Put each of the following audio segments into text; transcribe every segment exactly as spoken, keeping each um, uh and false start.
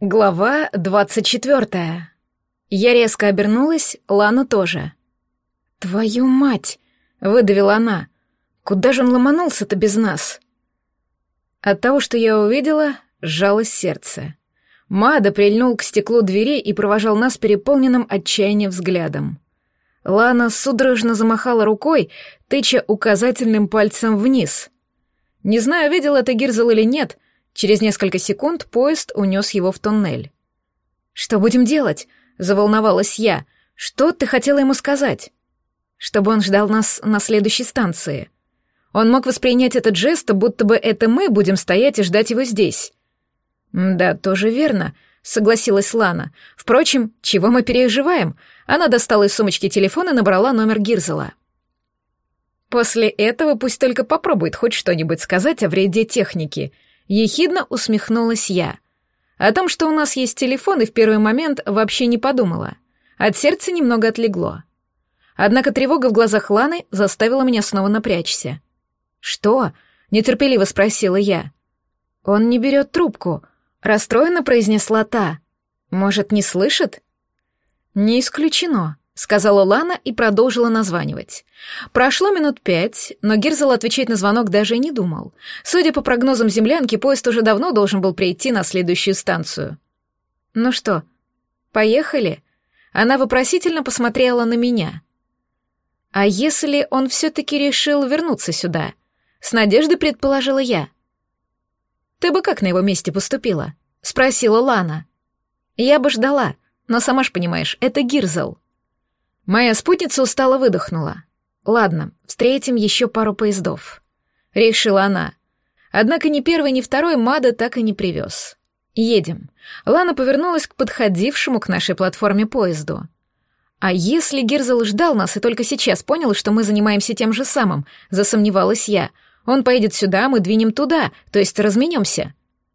Глава двадцать четвертая. Я резко обернулась, Лана тоже. «Твою мать!» — выдавила она. «Куда же он ломанулся-то без нас?» От того, что я увидела, сжалось сердце. Мада прильнул к стеклу двери и провожал нас переполненным отчаянием взглядом. Лана судорожно замахала рукой, тыча указательным пальцем вниз. Не знаю, видел это Гирзл или нет. Через несколько секунд поезд унес его в туннель. «Что будем делать?» — заволновалась я. «Что ты хотела ему сказать?» «Чтобы он ждал нас на следующей станции. Он мог воспринять этот жест, будто бы это мы будем стоять и ждать его здесь». «Да, тоже верно», — согласилась Лана. «Впрочем, чего мы переживаем?» Она достала из сумочки телефон и набрала номер Гирзела. «После этого пусть только попробует хоть что-нибудь сказать о вреде техники», — ехидно усмехнулась я. О том, что у нас есть телефон, и в первый момент вообще не подумала. От сердца немного отлегло. Однако тревога в глазах Ланы заставила меня снова напрячься. «Что?» — нетерпеливо спросила я. «Он не берет трубку», — расстроенно произнесла та. «Может, не слышит?» «Не исключено», — сказала Лана и продолжила названивать. Прошло минут пять, но Гирзел отвечать на звонок даже и не думал. Судя по прогнозам землянки, поезд уже давно должен был прийти на следующую станцию. «Ну что, поехали?» Она вопросительно посмотрела на меня. «А если он все-таки решил вернуться сюда?» С надеждой предположила я. «Ты бы как на его месте поступила?» — спросила Лана. «Я бы ждала, но сама ж понимаешь, это Гирзел». Моя спутница устало выдохнула. «Ладно, встретим еще пару поездов», — решила она. Однако ни первый, ни второй Мада так и не привез. «Едем». Лана повернулась к подходившему к нашей платформе поезду. «А если Гирзел ждал нас и только сейчас понял, что мы занимаемся тем же самым?» — засомневалась я. «Он поедет сюда, мы двинем туда, то есть разменемся».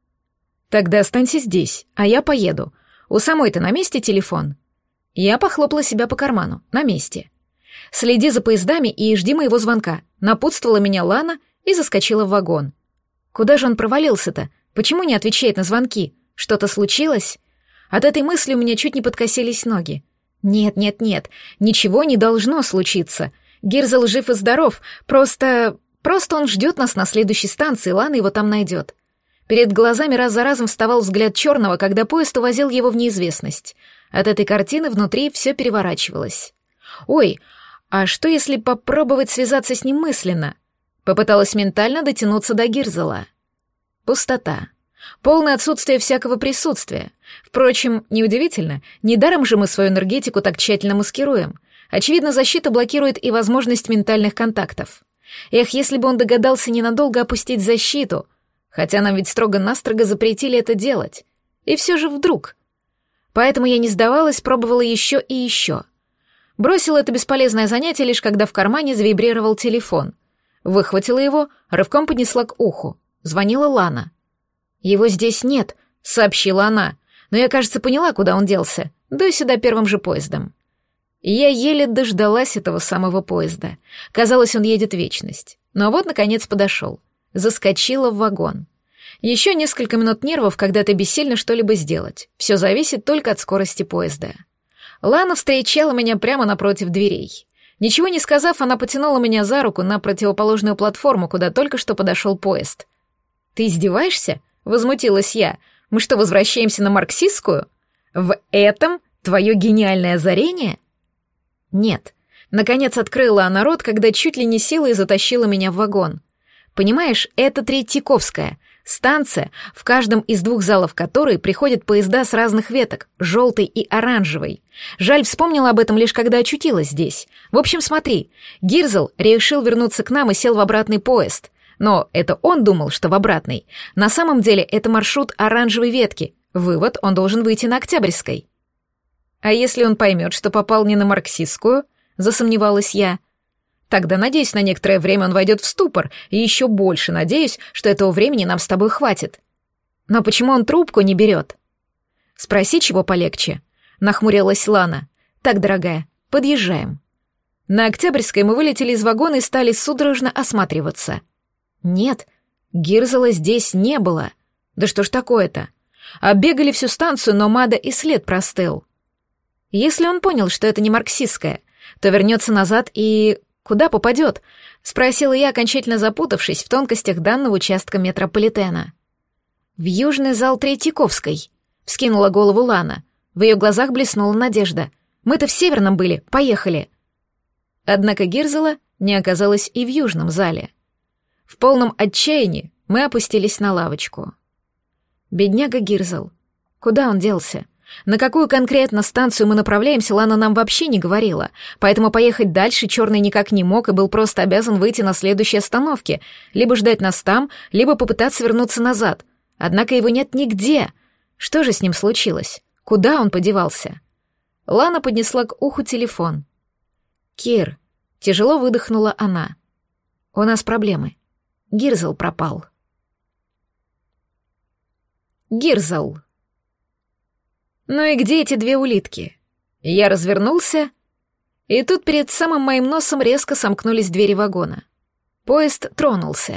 «Тогда останься здесь, а я поеду. У самой-то на месте телефон?» Я похлопала себя по карману. На месте. «Следи за поездами и жди моего звонка», — напутствовала меня Лана и заскочила в вагон. Куда же он провалился-то? Почему не отвечает на звонки? Что-то случилось? От этой мысли у меня чуть не подкосились ноги. Нет, нет, нет, ничего не должно случиться. Гирзел жив и здоров, просто... Просто он ждет нас на следующей станции, Лана его там найдет. Перед глазами раз за разом вставал взгляд черного, когда поезд увозил его в неизвестность. От этой картины внутри все переворачивалось. «Ой, а что если попробовать связаться с ним мысленно?» Попыталась ментально дотянуться до Гирзела. Пустота. Полное отсутствие всякого присутствия. Впрочем, неудивительно, недаром же мы свою энергетику так тщательно маскируем. Очевидно, защита блокирует и возможность ментальных контактов. Эх, если бы он догадался ненадолго опустить защиту, хотя нам ведь строго-настрого запретили это делать. И все же вдруг... Поэтому я не сдавалась, пробовала еще и еще. Бросила это бесполезное занятие, лишь когда в кармане завибрировал телефон. Выхватила его, рывком поднесла к уху. Звонила Лана. «Его здесь нет», — сообщила она, но я, кажется, поняла, куда он делся. Дуй сюда первым же поездом. И я еле дождалась этого самого поезда. Казалось, он едет вечность. Но вот, наконец, подошел. Заскочила в вагон. Еще несколько минут нервов, когда ты бессильно что-либо сделать. Все зависит только от скорости поезда. Лана встречала меня прямо напротив дверей. Ничего не сказав, она потянула меня за руку на противоположную платформу, куда только что подошел поезд. «Ты издеваешься?» — возмутилась я. «Мы что, возвращаемся на марксистскую? В этом твое гениальное озарение?» «Нет». Наконец открыла она рот, когда чуть ли не силой затащила меня в вагон. «Понимаешь, это Третьяковская. Станция, в каждом из двух залов которой приходят поезда с разных веток, желтой и оранжевой. Жаль, вспомнила об этом лишь когда очутилась здесь. В общем, смотри, Гирзел решил вернуться к нам и сел в обратный поезд. Но это он думал, что в обратный. На самом деле это маршрут оранжевой ветки. Вывод, он должен выйти на Октябрьской». «А если он поймет, что попал не на марксистскую?» — засомневалась я. «Тогда, надеюсь, на некоторое время он войдет в ступор, и еще больше надеюсь, что этого времени нам с тобой хватит. Но почему он трубку не берет?» «Спроси, чего полегче», — нахмурилась Лана. «Так, дорогая, подъезжаем». На Октябрьской мы вылетели из вагона и стали судорожно осматриваться. Нет, Гирзела здесь не было. Да что ж такое-то? Оббегали всю станцию, но Мада и след простыл. Если он понял, что это не марксистское, то вернется назад и... куда попадет? Спросила я, окончательно запутавшись в тонкостях данного участка метрополитена. В южный зал Третьяковской, вскинула голову Лана. В ее глазах блеснула надежда. Мы-то в северном были, поехали. Однако Гирзела не оказалось и в южном зале. В полном отчаянии мы опустились на лавочку. Бедняга Гирзел. Куда он делся? На какую конкретно станцию мы направляемся, Лана нам вообще не говорила, поэтому поехать дальше Черный никак не мог и был просто обязан выйти на следующей остановке, либо ждать нас там, либо попытаться вернуться назад. Однако его нет нигде. Что же с ним случилось? Куда он подевался? Лана поднесла к уху телефон. «Кир», — тяжело выдохнула она, — «у нас проблемы. Гирзел пропал». Гирзел. Ну и где эти две улитки? Я развернулся, и тут перед самым моим носом резко сомкнулись двери вагона. Поезд тронулся.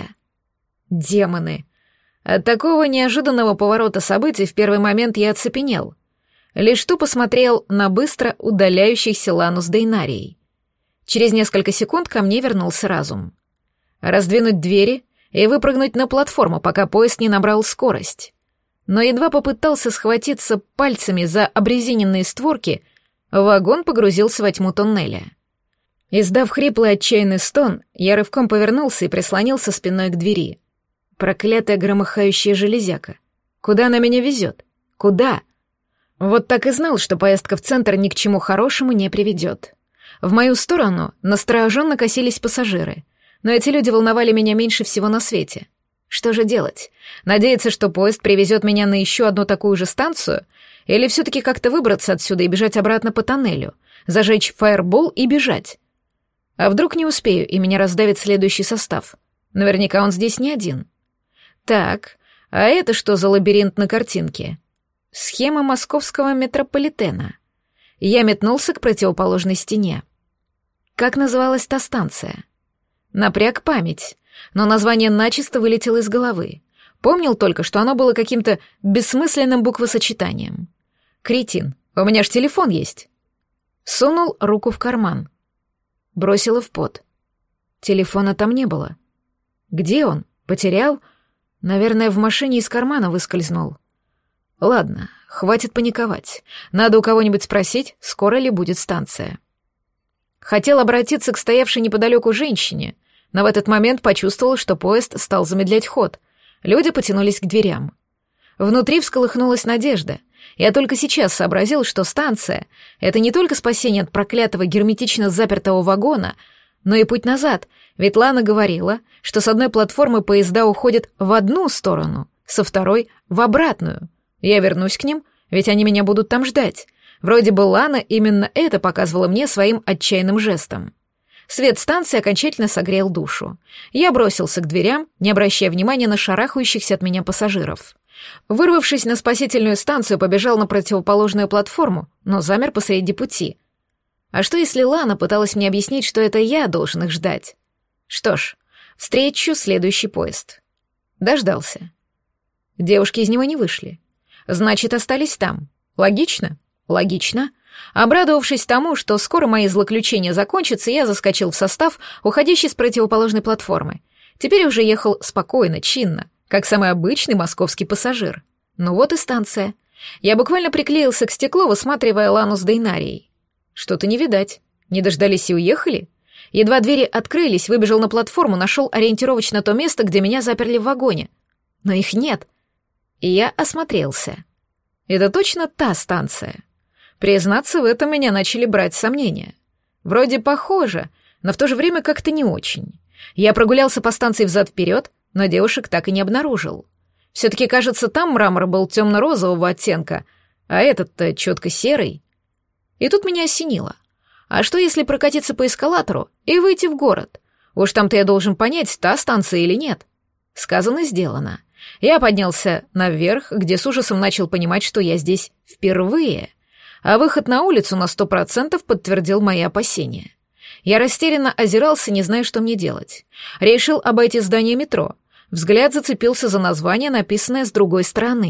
Демоны. От такого неожиданного поворота событий в первый момент я оцепенел. Лишь тупо смотрел на быстро удаляющихся Лану с Дейнарией. Через несколько секунд ко мне вернулся разум. Раздвинуть двери и выпрыгнуть на платформу, пока поезд не набрал скорость. Но едва попытался схватиться пальцами за обрезиненные створки, вагон погрузился во тьму тоннеля. Издав хриплый отчаянный стон, я рывком повернулся и прислонился спиной к двери. Проклятая громыхающая железяка. Куда она меня везет? Куда? Вот так и знал, что поездка в центр ни к чему хорошему не приведет. В мою сторону настороженно косились пассажиры, но эти люди волновали меня меньше всего на свете. Что же делать? Надеяться, что поезд привезет меня на еще одну такую же станцию? Или все-таки как-то выбраться отсюда и бежать обратно по тоннелю? Зажечь фаербол и бежать? А вдруг не успею, и меня раздавит следующий состав? Наверняка он здесь не один. Так, а это что за лабиринт на картинке? Схема московского метрополитена. Я метнулся к противоположной стене. Как называлась та станция? Напряг память. Но название начисто вылетело из головы. Помнил только, что оно было каким-то бессмысленным буквосочетанием. Кретин, у меня ж телефон есть. Сунул руку в карман. Бросила в пот. Телефона там не было. Где он? Потерял? Наверное, в машине из кармана выскользнул. Ладно, хватит паниковать. Надо у кого-нибудь спросить, скоро ли будет станция. Хотел обратиться к стоявшей неподалеку женщине, но в этот момент почувствовал, что поезд стал замедлять ход. Люди потянулись к дверям. Внутри всколыхнулась надежда. Я только сейчас сообразил, что станция — это не только спасение от проклятого герметично запертого вагона, но и путь назад, ведь Лана говорила, что с одной платформы поезда уходят в одну сторону, со второй — в обратную. Я вернусь к ним, ведь они меня будут там ждать. Вроде бы Лана именно это показывала мне своим отчаянным жестом. Свет станции окончательно согрел душу. Я бросился к дверям, не обращая внимания на шарахающихся от меня пассажиров. Вырвавшись на спасительную станцию, побежал на противоположную платформу, но замер посреди пути. А что, если Лана пыталась мне объяснить, что это я должен их ждать? Что ж, встречу следующий поезд. Дождался. Девушки из него не вышли. Значит, остались там. Логично? Логично. Обрадовавшись тому, что скоро мои злоключения закончатся, я заскочил в состав, уходящий с противоположной платформы. Теперь уже ехал спокойно, чинно, как самый обычный московский пассажир. Ну вот и станция. Я буквально приклеился к стеклу, высматривая Лану с Дейнарией. Что-то не видать. Не дождались и уехали? Едва двери открылись, выбежал на платформу, нашел ориентировочно то место, где меня заперли в вагоне. Но их нет. И я осмотрелся. Это точно та станция. Признаться, в этом меня начали брать сомнения. Вроде похоже, но в то же время как-то не очень. Я прогулялся по станции взад-вперед, но девушек так и не обнаружил. Все-таки, кажется, там мрамор был темно-розового оттенка, а этот-то четко серый. И тут меня осенило. А что, если прокатиться по эскалатору и выйти в город? Уж там-то я должен понять, та станция или нет. Сказано, сделано. Я поднялся наверх, где с ужасом начал понимать, что я здесь впервые, а выход на улицу на сто процентов подтвердил мои опасения. Я растерянно озирался, не зная, что мне делать. Решил обойти здание метро. Взгляд зацепился за название, написанное с другой стороны.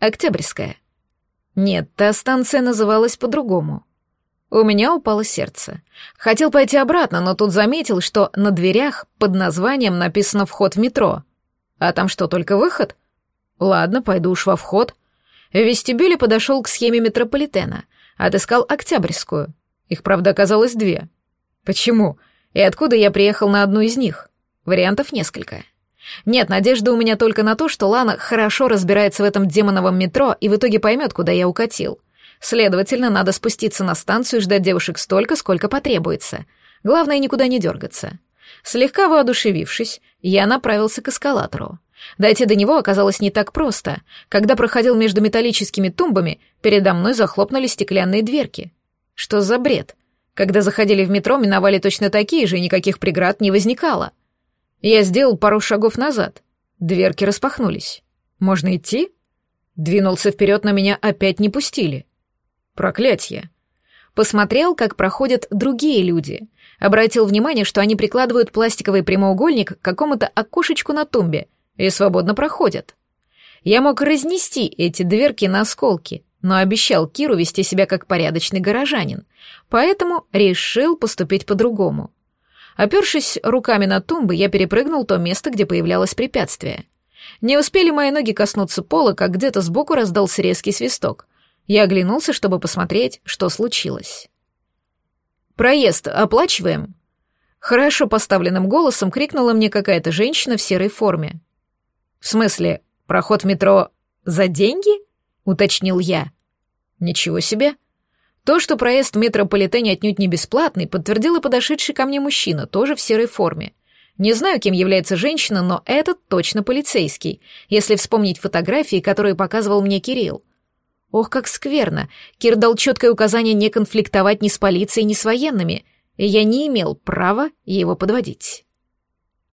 Октябрьская. Нет, та станция называлась по-другому. У меня упало сердце. Хотел пойти обратно, но тут заметил, что на дверях под названием написано «Вход в метро». А там что, только выход? Ладно, пойду уж во вход. В вестибюле подошел к схеме метрополитена, отыскал Октябрьскую. Их, правда, оказалось две. Почему? И откуда я приехал на одну из них? Вариантов несколько. Нет, надежды у меня только на то, что Лана хорошо разбирается в этом демоновом метро и в итоге поймет, куда я укатил. Следовательно, надо спуститься на станцию и ждать девушек столько, сколько потребуется. Главное, никуда не дергаться. Слегка воодушевившись, я направился к эскалатору. Дойти до него оказалось не так просто. Когда проходил между металлическими тумбами, передо мной захлопнули стеклянные дверки. Что за бред? Когда заходили в метро, миновали точно такие же, и никаких преград не возникало. Я сделал пару шагов назад. Дверки распахнулись. Можно идти? Двинулся вперед, на меня опять не пустили. Проклятье. Посмотрел, как проходят другие люди. Обратил внимание, что они прикладывают пластиковый прямоугольник к какому-то окошечку на тумбе и свободно проходят. Я мог разнести эти дверки на осколки, но обещал Киру вести себя как порядочный горожанин, поэтому решил поступить по-другому. Опершись руками на тумбы, я перепрыгнул то место, где появлялось препятствие. Не успели мои ноги коснуться пола, как где-то сбоку раздался резкий свисток. Я оглянулся, чтобы посмотреть, что случилось. «Проезд оплачиваем?» Хорошо поставленным голосом крикнула мне какая-то женщина в серой форме. «В смысле, проход в метро за деньги?» — уточнил я. «Ничего себе!» То, что проезд в метрополитене отнюдь не бесплатный, подтвердил и подошедший ко мне мужчина, тоже в серой форме. Не знаю, кем является женщина, но этот точно полицейский, если вспомнить фотографии, которые показывал мне Кирилл. Ох, как скверно. Кир дал четкое указание не конфликтовать ни с полицией, ни с военными, и я не имел права его подводить.